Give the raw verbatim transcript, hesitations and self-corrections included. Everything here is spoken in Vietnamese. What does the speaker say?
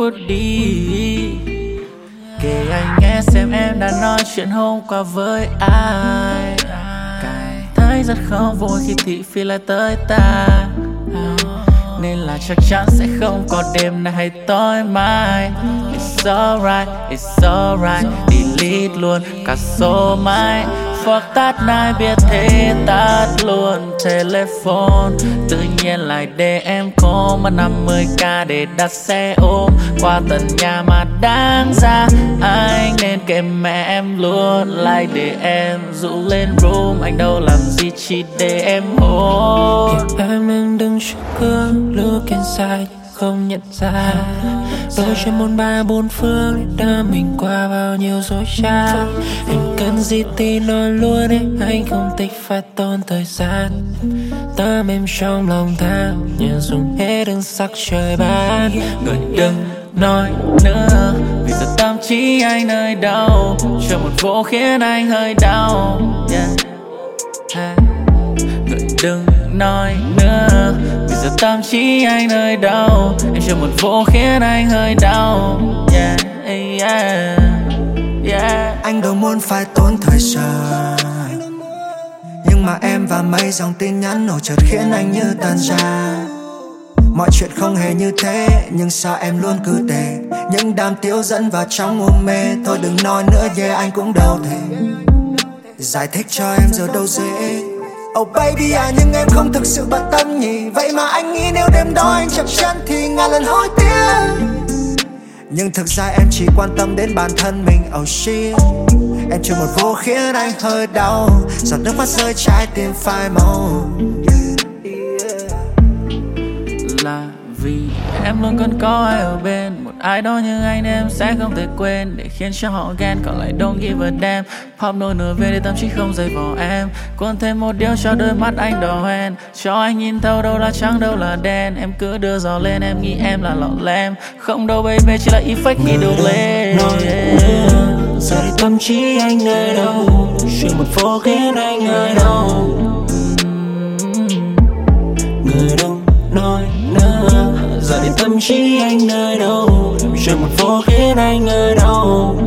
phút đi. Kể anh nghe xem em đã nói chuyện hôm qua với ai. Cảm thấy rất không vui khi thị phi lại tới ta, nên là chắc chắn sẽ không có đêm nay hay tối mai. It's alright, it's alright. Delete luôn cả số máy. Fuck tắt ai biết thế tắt luôn telephone. Tự nhiên lại để em có mà năm mươi k để đặt xe ôm qua tận nhà mà đáng ra anh nên kèm mẹ em luôn. Lại để em dụ lên room, anh đâu làm gì chỉ để em hôn. Em em đừng sugar, look inside không nhận ra. Tôi trên bốn ba bốn phương đã mình qua bao nhiêu dối trá. Anh cần gì thì nói luôn ấy, anh không thích phải tốn thời gian. Tâm em trong lòng tham nhưng dùng hết hương sắc trời ban. Người đừng nói nữa, vì giờ tâm trí anh nơi đâu. Chờ một vô khiến anh hơi đau, yeah. Hey. Người đừng nói nữa, vì giờ tâm trí anh nơi đâu. Em chờ một vô khiến anh hơi đau, yeah, yeah, yeah. Anh đâu muốn phải tốn thời giờ, nhưng mà em và mấy dòng tin nhắn nổi chợt khiến anh như tan ra. Mọi chuyện không hề như thế, nhưng sao em luôn cứ tệ. Những đám tiếu dẫn vào trong hôn mê. Thôi đừng nói nữa, yeah anh cũng đâu thể giải thích cho em giờ đâu dễ. Oh baby à, nhưng em không thực sự bận tâm nhỉ. Vậy mà anh nghĩ nếu đêm đó anh chập chân thì ngàn lần hối tiếc. Nhưng thực ra em chỉ quan tâm đến bản thân mình. Oh shit, em chưa một vô khiến anh hơi đau. Giọt nước mắt rơi trái tim phai màu. Là vì em luôn cần có ai ở bên, một ai đó như anh em sẽ không thể quên. Để khiến cho họ ghen còn lại don't give a damn. Pop nổi nửa về để tâm trí không rời bỏ em. Còn thêm một điều cho đôi mắt anh đỏ hoen, cho anh nhìn thấu đâu là trắng đâu là đen. Em cứ đưa gió lên em nghĩ em là lọ lem. Không đâu baby chỉ là effect khi đổ lên. Giờ thì tâm trí anh nơi đâu, chuyện một phố khiến anh ở đâu. Người đông nói nữa, giờ thì tâm trí anh nơi đâu, chuyện một phố khiến anh ở đâu.